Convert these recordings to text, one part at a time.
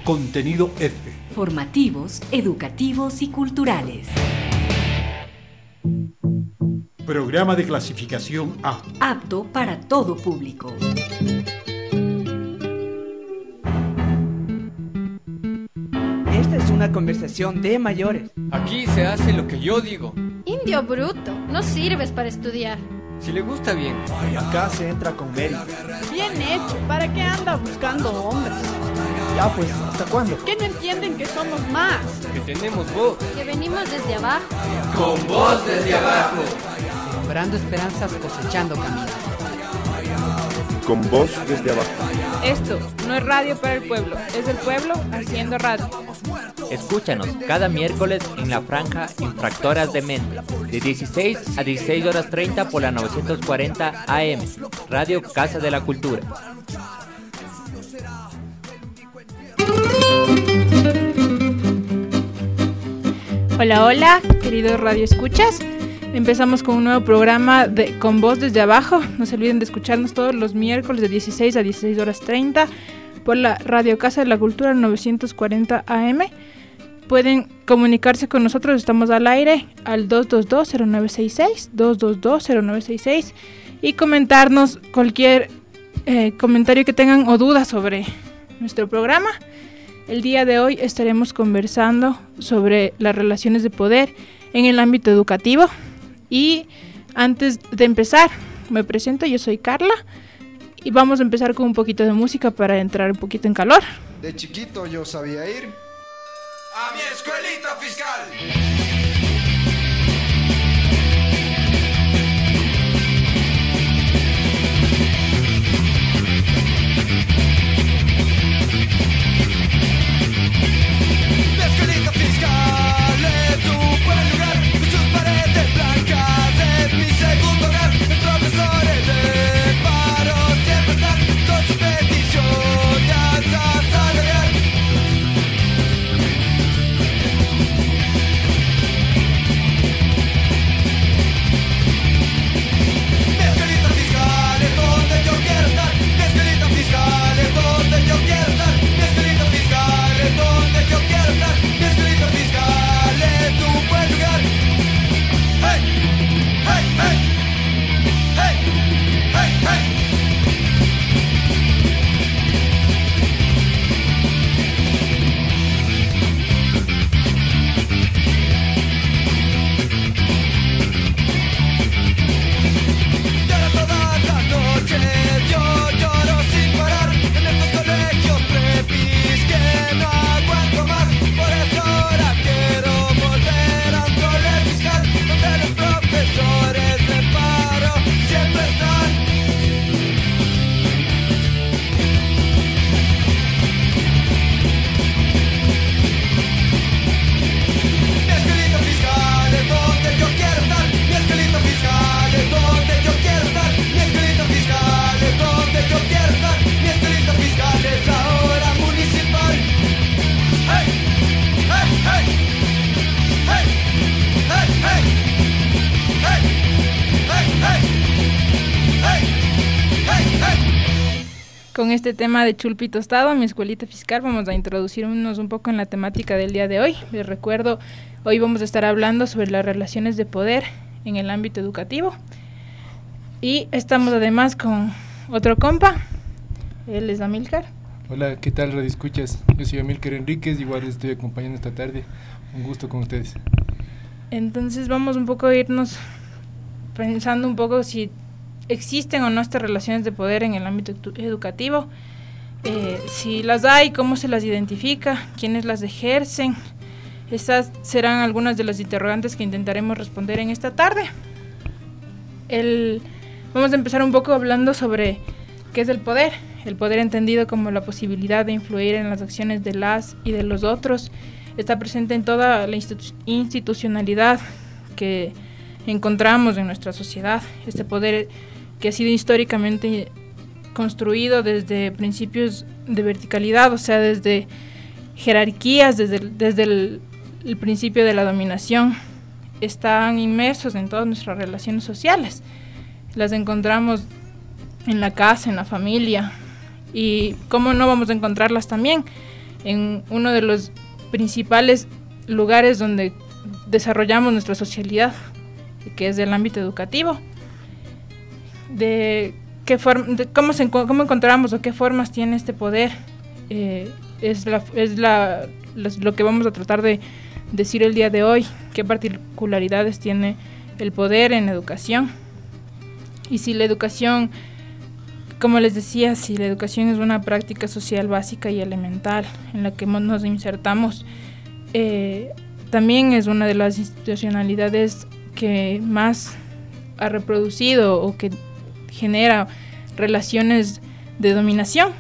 Contenido F. Formativos, educativos y culturales. Programa de clasificación A. Apto para todo público. Esta es una conversación de mayores. Aquí se hace lo que yo digo. Indio bruto, no sirves para estudiar. Si le gusta bien. Acá se entra con mérito. Bien hecho, ¿para qué anda buscando hombres? Ya pues, ¿hasta cuándo? ¿Qué no entienden que somos más? Que tenemos voz. Que venimos desde abajo. Con voz desde abajo. Sembrando esperanzas, cosechando caminos. Con voz desde abajo. Esto no es radio para el pueblo, es el pueblo haciendo radio. Escúchanos cada miércoles en la franja Infractoras de Mente, de 16 a 16 horas 30 por la 940 AM, Radio Casa de la Cultura. Hola, hola, queridos radioescuchas. Empezamos con un nuevo programa Con Voz desde Abajo. No se olviden de escucharnos todos los miércoles de 16 a 16 horas 30 por la Radio Casa de la Cultura 940 AM. Pueden comunicarse con nosotros, estamos al aire al 222-0966, 222-0966 y comentarnos cualquier comentario que tengan o duda sobre nuestro programa. El día de hoy estaremos conversando sobre las relaciones de poder en el ámbito educativo. Y antes de empezar, me presento, yo soy Carla y vamos a empezar con un poquito de música para entrar un poquito en calor. De chiquito yo sabía ir a mi escuelita fiscal. Con este tema de Chulpi Tostado, mi escuelita fiscal, vamos a introducirnos un poco en la temática del día de hoy. Les recuerdo, hoy vamos a estar hablando sobre las relaciones de poder en el ámbito educativo. Y estamos además con otro compa, él es Amílcar. Hola, ¿qué tal, Radio Escuchas? Yo soy Amílcar Enríquez, igual les estoy acompañando esta tarde. Un gusto con ustedes. Entonces vamos un poco a irnos pensando un poco si existen o no estas relaciones de poder en el ámbito educativo, si las hay, cómo se las identifica, quiénes las ejercen. Estas serán algunas de las interrogantes que intentaremos responder en esta tarde. Vamos a empezar un poco hablando sobre qué es el poder entendido como la posibilidad de influir en las acciones de las y de los otros. Está presente en toda la institucionalidad que encontramos en nuestra sociedad. Este poder que ha sido históricamente construido desde principios de verticalidad, o sea, desde jerarquías, desde el principio de la dominación, están inmersos en todas nuestras relaciones sociales. Las encontramos en la casa, en la familia, y cómo no vamos a encontrarlas también en uno de los principales lugares donde desarrollamos nuestra socialidad, que es el ámbito educativo. De cómo encontramos o qué formas tiene este poder, es lo que vamos a tratar de decir el día de hoy, qué particularidades tiene el poder en educación. Y si la educación, como les decía, si la educación es una práctica social básica y elemental en la que nos insertamos, también es una de las institucionalidades que más ha reproducido o que genera relaciones de dominación.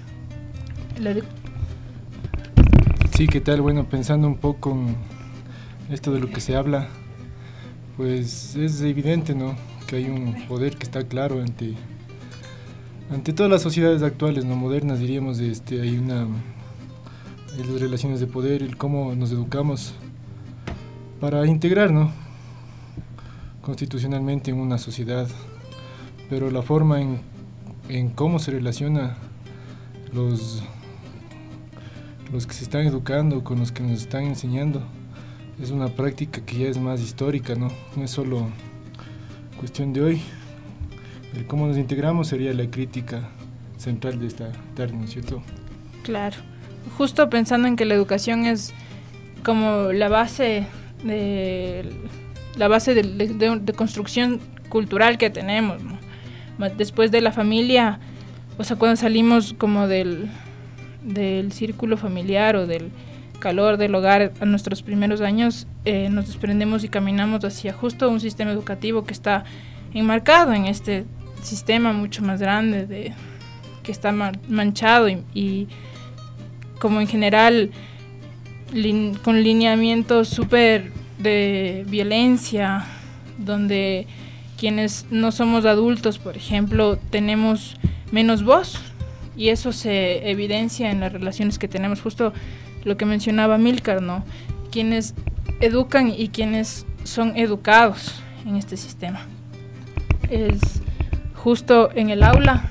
Sí, ¿qué tal? Bueno, pensando un poco en esto de lo que se habla, pues es evidente, ¿no?, que hay un poder que está claro ante todas las sociedades actuales, no modernas, diríamos. Hay las relaciones de poder, el cómo nos educamos para integrar, ¿no?, constitucionalmente en una sociedad, pero la forma en cómo se relaciona los que se están educando con los que nos están enseñando es una práctica que ya es más histórica, ¿no? No es solo cuestión de hoy. El cómo nos integramos sería la crítica central de esta tarde, ¿no es cierto? Claro, justo pensando en que la educación es como la base de construcción cultural que tenemos, ¿no? Después de la familia, o sea, cuando salimos como del círculo familiar o del calor del hogar a nuestros primeros años, nos desprendemos y caminamos hacia justo un sistema educativo que está enmarcado en este sistema mucho más grande, que está manchado y como en general con lineamientos súper de violencia, donde quienes no somos adultos, por ejemplo, tenemos menos voz, y eso se evidencia en las relaciones que tenemos, justo lo que mencionaba Milcar, ¿no? Quienes educan y quienes son educados en este sistema. Es justo en el aula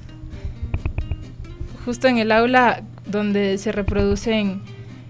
donde se reproducen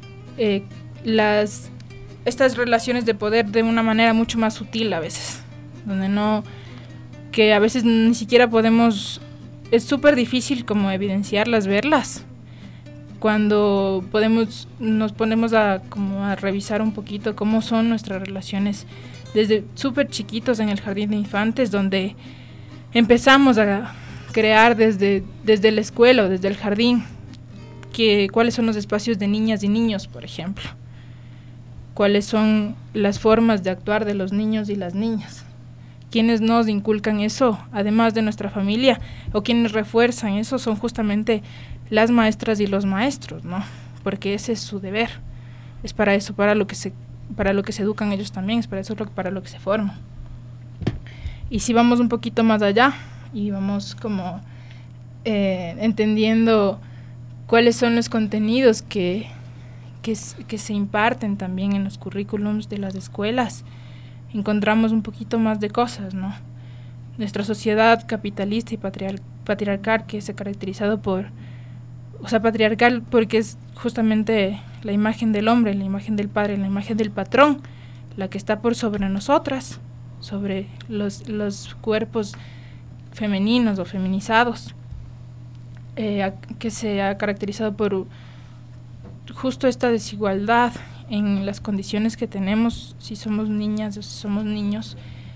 estas relaciones de poder de una manera mucho más sutil a veces, que a veces ni siquiera podemos, es súper difícil como evidenciarlas, verlas. Cuando nos ponemos a revisar un poquito cómo son nuestras relaciones desde súper chiquitos en el jardín de infantes, donde empezamos a crear desde la escuela o desde el jardín, cuáles son los espacios de niñas y niños, por ejemplo, cuáles son las formas de actuar de los niños y las niñas, quienes nos inculcan eso, además de nuestra familia, o quienes refuerzan eso son justamente las maestras y los maestros, ¿no? Porque ese es su deber, es para eso, para lo que se educan ellos también, es para eso para lo que se forman. Y si vamos un poquito más allá y vamos como entendiendo cuáles son los contenidos que se imparten también en los currículums de las escuelas, encontramos un poquito más de cosas, ¿no? Nuestra sociedad capitalista y patriarcal, que se ha caracterizado patriarcal porque es justamente la imagen del hombre, la imagen del padre, la imagen del patrón, la que está por sobre nosotras, sobre los cuerpos femeninos o feminizados, que se ha caracterizado por justo esta desigualdad en las condiciones que tenemos, si somos niñas o si somos niños.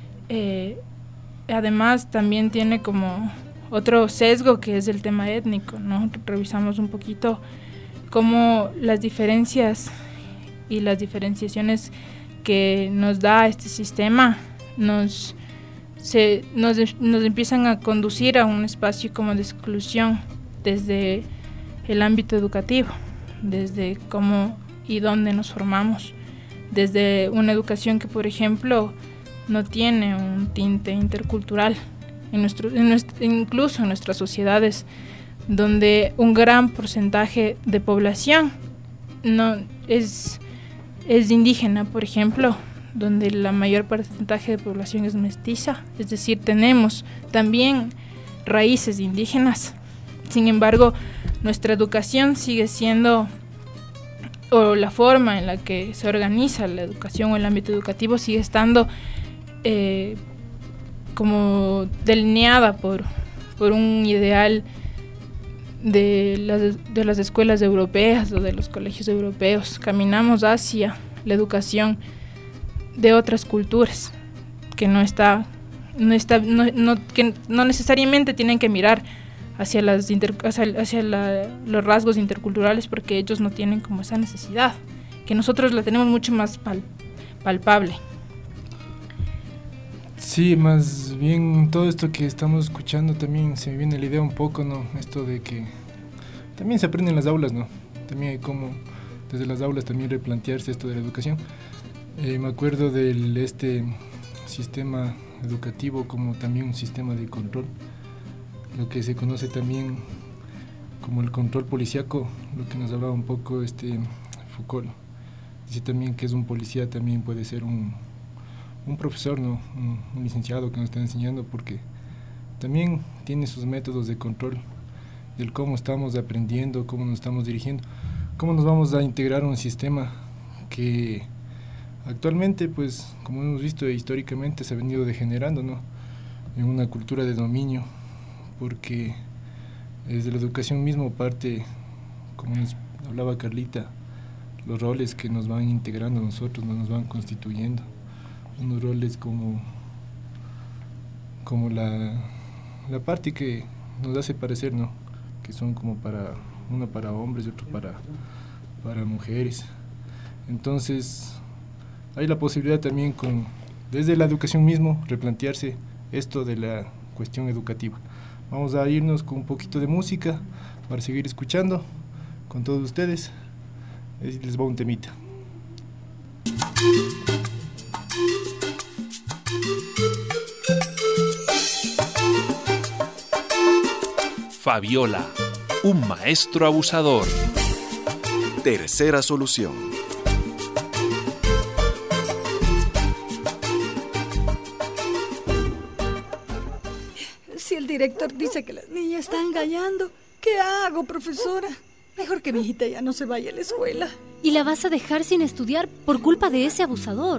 Además también tiene como otro sesgo que es el tema étnico, ¿no? Revisamos un poquito cómo las diferencias y las diferenciaciones que nos da este sistema nos empiezan a conducir a un espacio como de exclusión desde el ámbito educativo, desde cómo y dónde nos formamos, desde una educación que, por ejemplo, no tiene un tinte intercultural, incluso en nuestras sociedades, donde un gran porcentaje de población no es indígena, por ejemplo, donde la mayor porcentaje de población es mestiza, es decir, tenemos también raíces indígenas. Sin embargo, nuestra educación sigue siendo o la forma en la que se organiza la educación o el ámbito educativo sigue estando como delineada por un ideal de las escuelas europeas o de los colegios europeos. Caminamos hacia la educación de otras culturas que no necesariamente tienen que mirar hacia los rasgos interculturales, porque ellos no tienen como esa necesidad, que nosotros la tenemos mucho más palpable. Sí, más bien todo esto que estamos escuchando también se me viene la idea un poco, ¿no? Esto de que también se aprende en las aulas, ¿no? También hay como desde las aulas también replantearse esto de la educación. Me acuerdo del sistema educativo como también un sistema de control, lo que se conoce también como el control policíaco, lo que nos hablaba un poco Foucault. Dice también que es un policía, también puede ser un profesor, ¿no? Un licenciado que nos está enseñando, porque también tiene sus métodos de control del cómo estamos aprendiendo, cómo nos estamos dirigiendo, cómo nos vamos a integrar a un sistema que actualmente, pues, como hemos visto históricamente, se ha venido degenerando, ¿no? En una cultura de dominio, porque desde la educación mismo parte, como nos hablaba Carlita, los roles que nos van integrando a nosotros, nos van constituyendo, unos roles como la parte que nos hace parecer, ¿no? Que son como uno para hombres y otro para mujeres. Entonces hay la posibilidad también desde la educación mismo replantearse esto de la cuestión educativa. Vamos a irnos con un poquito de música para seguir escuchando con todos ustedes. Les va un temita. Fabiola, un maestro abusador. Tercera solución. Si el director dice que las niñas están engañando, ¿qué hago, profesora? Mejor que mi hijita ya no se vaya a la escuela. ¿Y la vas a dejar sin estudiar por culpa de ese abusador?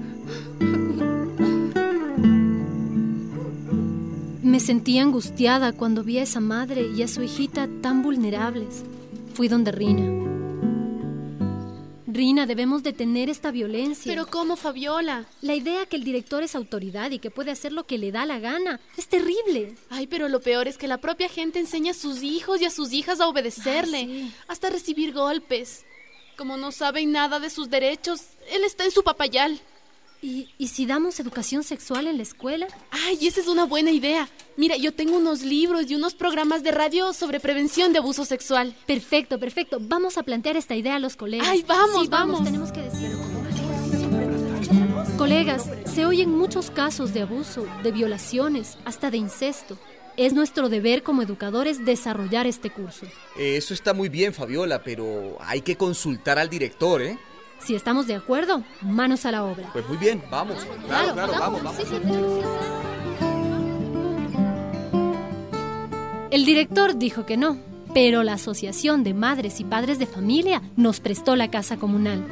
Me sentí angustiada cuando vi a esa madre y a su hijita tan vulnerables. Fui donde Rina. Rina, debemos detener esta violencia. ¿Pero cómo, Fabiola? La idea que el director es autoridad y que puede hacer lo que le da la gana es terrible. Ay, pero lo peor es que la propia gente enseña a sus hijos y a sus hijas a obedecerle, sí. Hasta recibir golpes. Como no saben nada de sus derechos, él está en su papayal. ¿Y si damos educación sexual en la escuela? Ay, esa es una buena idea. Mira, yo tengo unos libros y unos programas de radio sobre prevención de abuso sexual. Perfecto. Vamos a plantear esta idea a los colegas. Ay, vamos. Tenemos que decirlo. Colegas, se oyen muchos casos de abuso, de violaciones, hasta de incesto. Es nuestro deber como educadores desarrollar este curso. Eso está muy bien, Fabiola, pero hay que consultar al director, ¿eh? Si estamos de acuerdo, manos a la obra. Pues muy bien, vamos. Claro, vamos. Sí, tenemos que hacer. El director dijo que no, pero la Asociación de Madres y Padres de Familia nos prestó la casa comunal.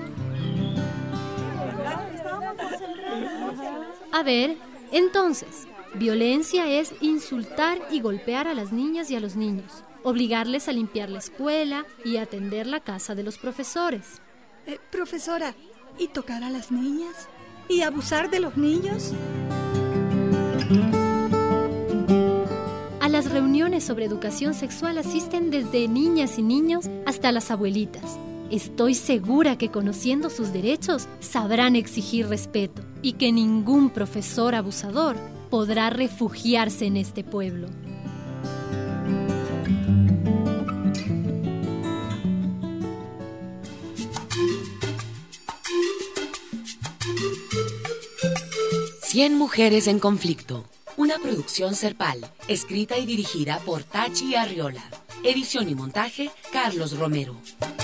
A ver, entonces, violencia es insultar y golpear a las niñas y a los niños, obligarles a limpiar la escuela y atender la casa de los profesores. Profesora, ¿y tocar a las niñas? ¿Y abusar de los niños? A las reuniones sobre educación sexual asisten desde niñas y niños hasta las abuelitas. Estoy segura que conociendo sus derechos sabrán exigir respeto y que ningún profesor abusador podrá refugiarse en este pueblo. Cien mujeres en conflicto. Una producción Serpal, escrita y dirigida por Tachi Arriola. Edición y montaje, Carlos Romero.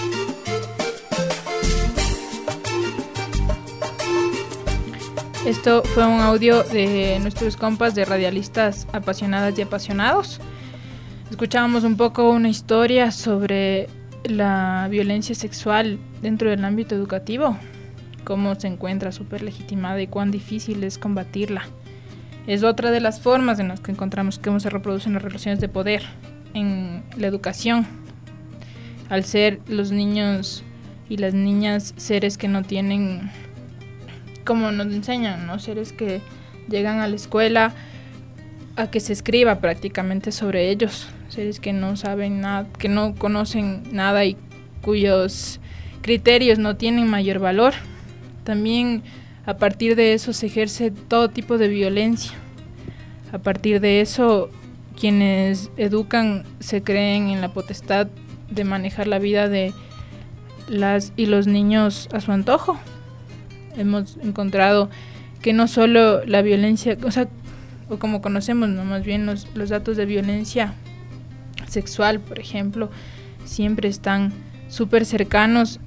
Esto fue un audio de nuestros compas de radialistas apasionadas y apasionados. Escuchábamos un poco una historia sobre la violencia sexual dentro del ámbito educativo, cómo se encuentra súper legitimada y cuán difícil es combatirla. Es otra de las formas en las que encontramos cómo se reproducen las relaciones de poder en la educación. Al ser los niños y las niñas seres que no tienen, como nos enseñan, ¿no? Seres que llegan a la escuela a que se escriba prácticamente sobre ellos, seres que no saben nada, que no conocen nada y cuyos criterios no tienen mayor valor. También a partir de eso se ejerce todo tipo de violencia. A partir de eso, quienes educan se creen en la potestad de manejar la vida de las y los niños a su antojo. Hemos encontrado que no solo la violencia, o como conocemos, ¿no? Más bien los datos de violencia sexual, por ejemplo, siempre están súper cercanos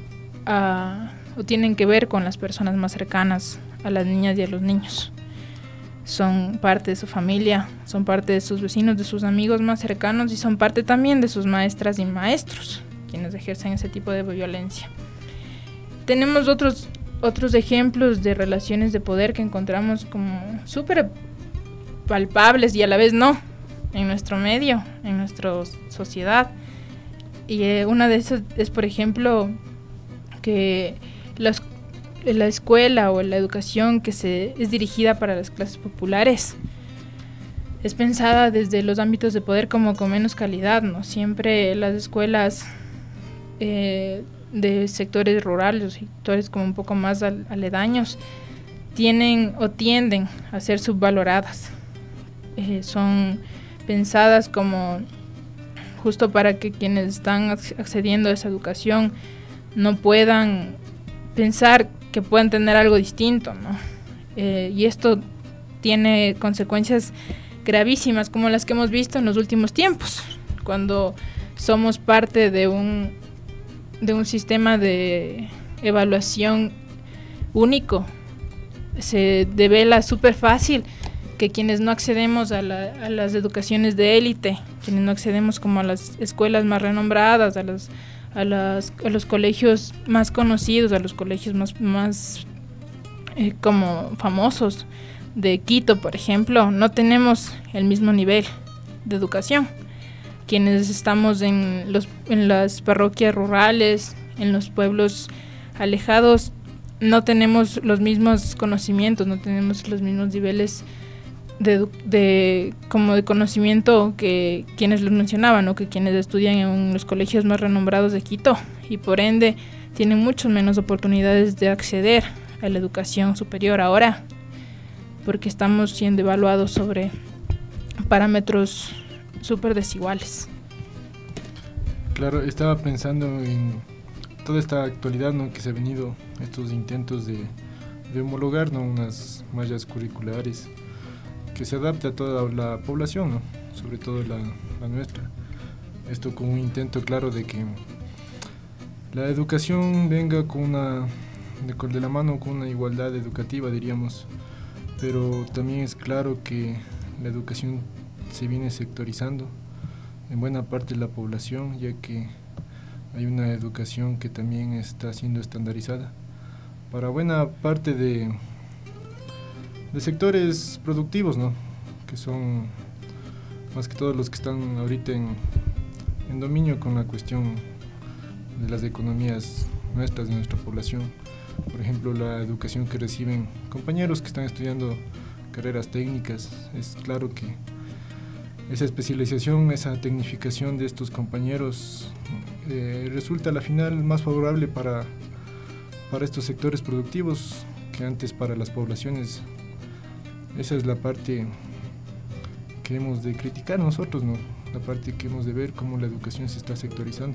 o tienen que ver con las personas más cercanas a las niñas y a los niños. Son parte de su familia, son parte de sus vecinos, de sus amigos más cercanos y son parte también de sus maestras y maestros, quienes ejercen ese tipo de violencia. Tenemos otros ejemplos de relaciones de poder que encontramos como súper palpables y a la vez no, en nuestro medio, en nuestra sociedad. Y una de esas es, por ejemplo, que la escuela o la educación que es dirigida para las clases populares es pensada desde los ámbitos de poder como con menos calidad, ¿no? Siempre las escuelas de sectores rurales o sectores como un poco más aledaños tienen o tienden a ser subvaloradas. Son pensadas como justo para que quienes están accediendo a esa educación no puedan pensar que puedan tener algo distinto, ¿no? Y esto tiene consecuencias gravísimas como las que hemos visto en los últimos tiempos, cuando somos parte de un sistema de evaluación único. Se devela súper fácil que quienes no accedemos a las educaciones de élite, quienes no accedemos como a las escuelas más renombradas, a los colegios más conocidos, a los colegios más como famosos de Quito, por ejemplo, no tenemos el mismo nivel de educación. Quienes estamos en las parroquias rurales, en los pueblos alejados, no tenemos los mismos conocimientos, no tenemos los mismos niveles de conocimiento que quienes los mencionaban, ¿no? Que quienes estudian en los colegios más renombrados de Quito, y por ende tienen mucho menos oportunidades de acceder a la educación superior ahora, porque estamos siendo evaluados sobre parámetros súper desiguales. Claro, estaba pensando en toda esta actualidad, ¿no? Que se ha venido estos intentos de homologar, ¿no? Unas mallas curriculares que se adapte a toda la población, ¿no? Sobre todo la nuestra. Esto con un intento claro de que la educación venga de la mano con una igualdad educativa, diríamos, pero también es claro que la educación se viene sectorizando en buena parte de la población, ya que hay una educación que también está siendo estandarizada para buena parte de sectores productivos, ¿no? Que son más que todos los que están ahorita en dominio con la cuestión de las economías nuestras, de nuestra población. Por ejemplo, la educación que reciben compañeros que están estudiando carreras técnicas. Es claro que esa especialización, esa tecnificación de estos compañeros resulta a la final más favorable para estos sectores productivos que antes para las poblaciones. Esa es la parte que hemos de criticar nosotros, ¿no? La parte que hemos de ver cómo la educación se está sectorizando.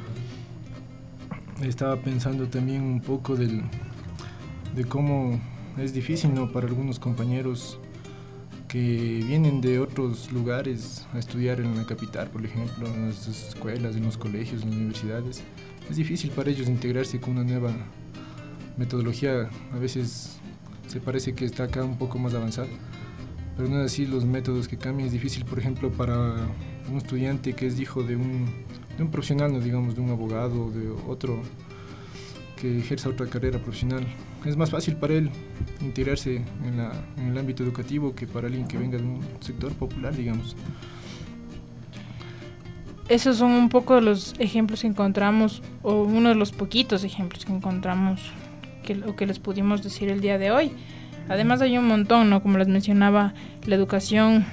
Estaba pensando también un poco de cómo es difícil, ¿no? Para algunos compañeros que vienen de otros lugares a estudiar en la capital, por ejemplo, en las escuelas, en los colegios, en las universidades. Es difícil para ellos integrarse con una nueva metodología. A veces se parece que está acá un poco más avanzado, pero no es así. Los métodos que cambian es difícil, por ejemplo, para un estudiante que es hijo de un un profesional, no digamos de un abogado o de otro que ejerza otra carrera profesional. Es más fácil para él integrarse en el ámbito educativo que para alguien que venga de un sector popular, digamos. Esos son un poco los ejemplos que encontramos, o uno de los poquitos ejemplos que encontramos que les pudimos decir el día de hoy. Además hay un montón, ¿no? Como les mencionaba, la educación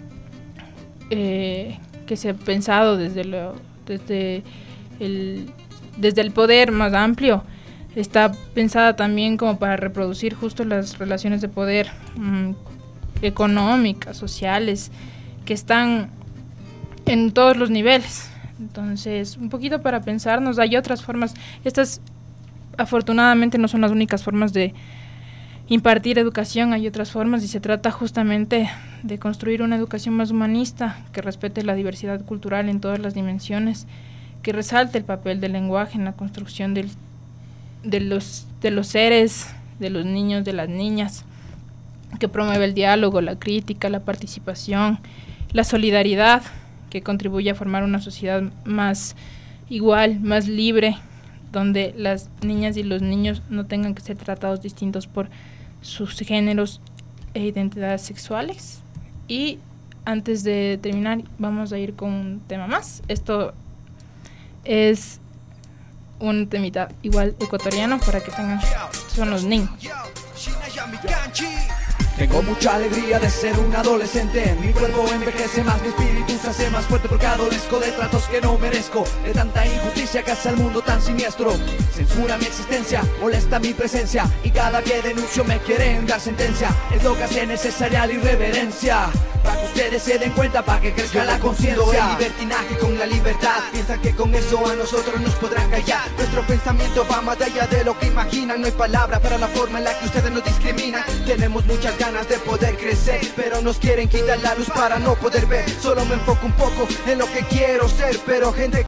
que se ha pensado desde el poder más amplio, está pensada también como para reproducir justo las relaciones de poder económicas, sociales, que están en todos los niveles. Entonces, un poquito para pensarnos, hay otras formas. Estas afortunadamente no son las únicas formas de impartir educación, hay otras formas y se trata justamente de construir una educación más humanista, que respete la diversidad cultural en todas las dimensiones, que resalte el papel del lenguaje en la construcción de los seres, de los niños, de las niñas, que promueve el diálogo, la crítica, la participación, la solidaridad, que contribuye a formar una sociedad más igual, más libre, donde las niñas y los niños no tengan que ser tratados distintos por sus géneros e identidades sexuales. Y antes de terminar, vamos a ir con un tema más. Esto es un temita igual ecuatoriano para que tengan, son los niños. Tengo mucha alegría de ser un adolescente. Mi cuerpo envejece más, mi espíritu se hace más fuerte porque adolezco de tratos que no merezco. De tanta injusticia que hace el mundo tan siniestro. Censura mi existencia, molesta mi presencia, y cada que denuncio me quieren dar sentencia. Es lo que hace necesaria la irreverencia, para que ustedes se den cuenta, para que crezca la conciencia. El libertinaje con la libertad, piensan que con eso a nosotros nos podrán callar. Nuestro pensamiento va más allá de lo que imaginan. No hay palabra para la forma en la que ustedes nos discriminan. Tenemos muchas ganas de poder crecer, pero nos quieren quitar la luz para no poder ver. Solo me enfoco un poco en lo que quiero ser, pero gente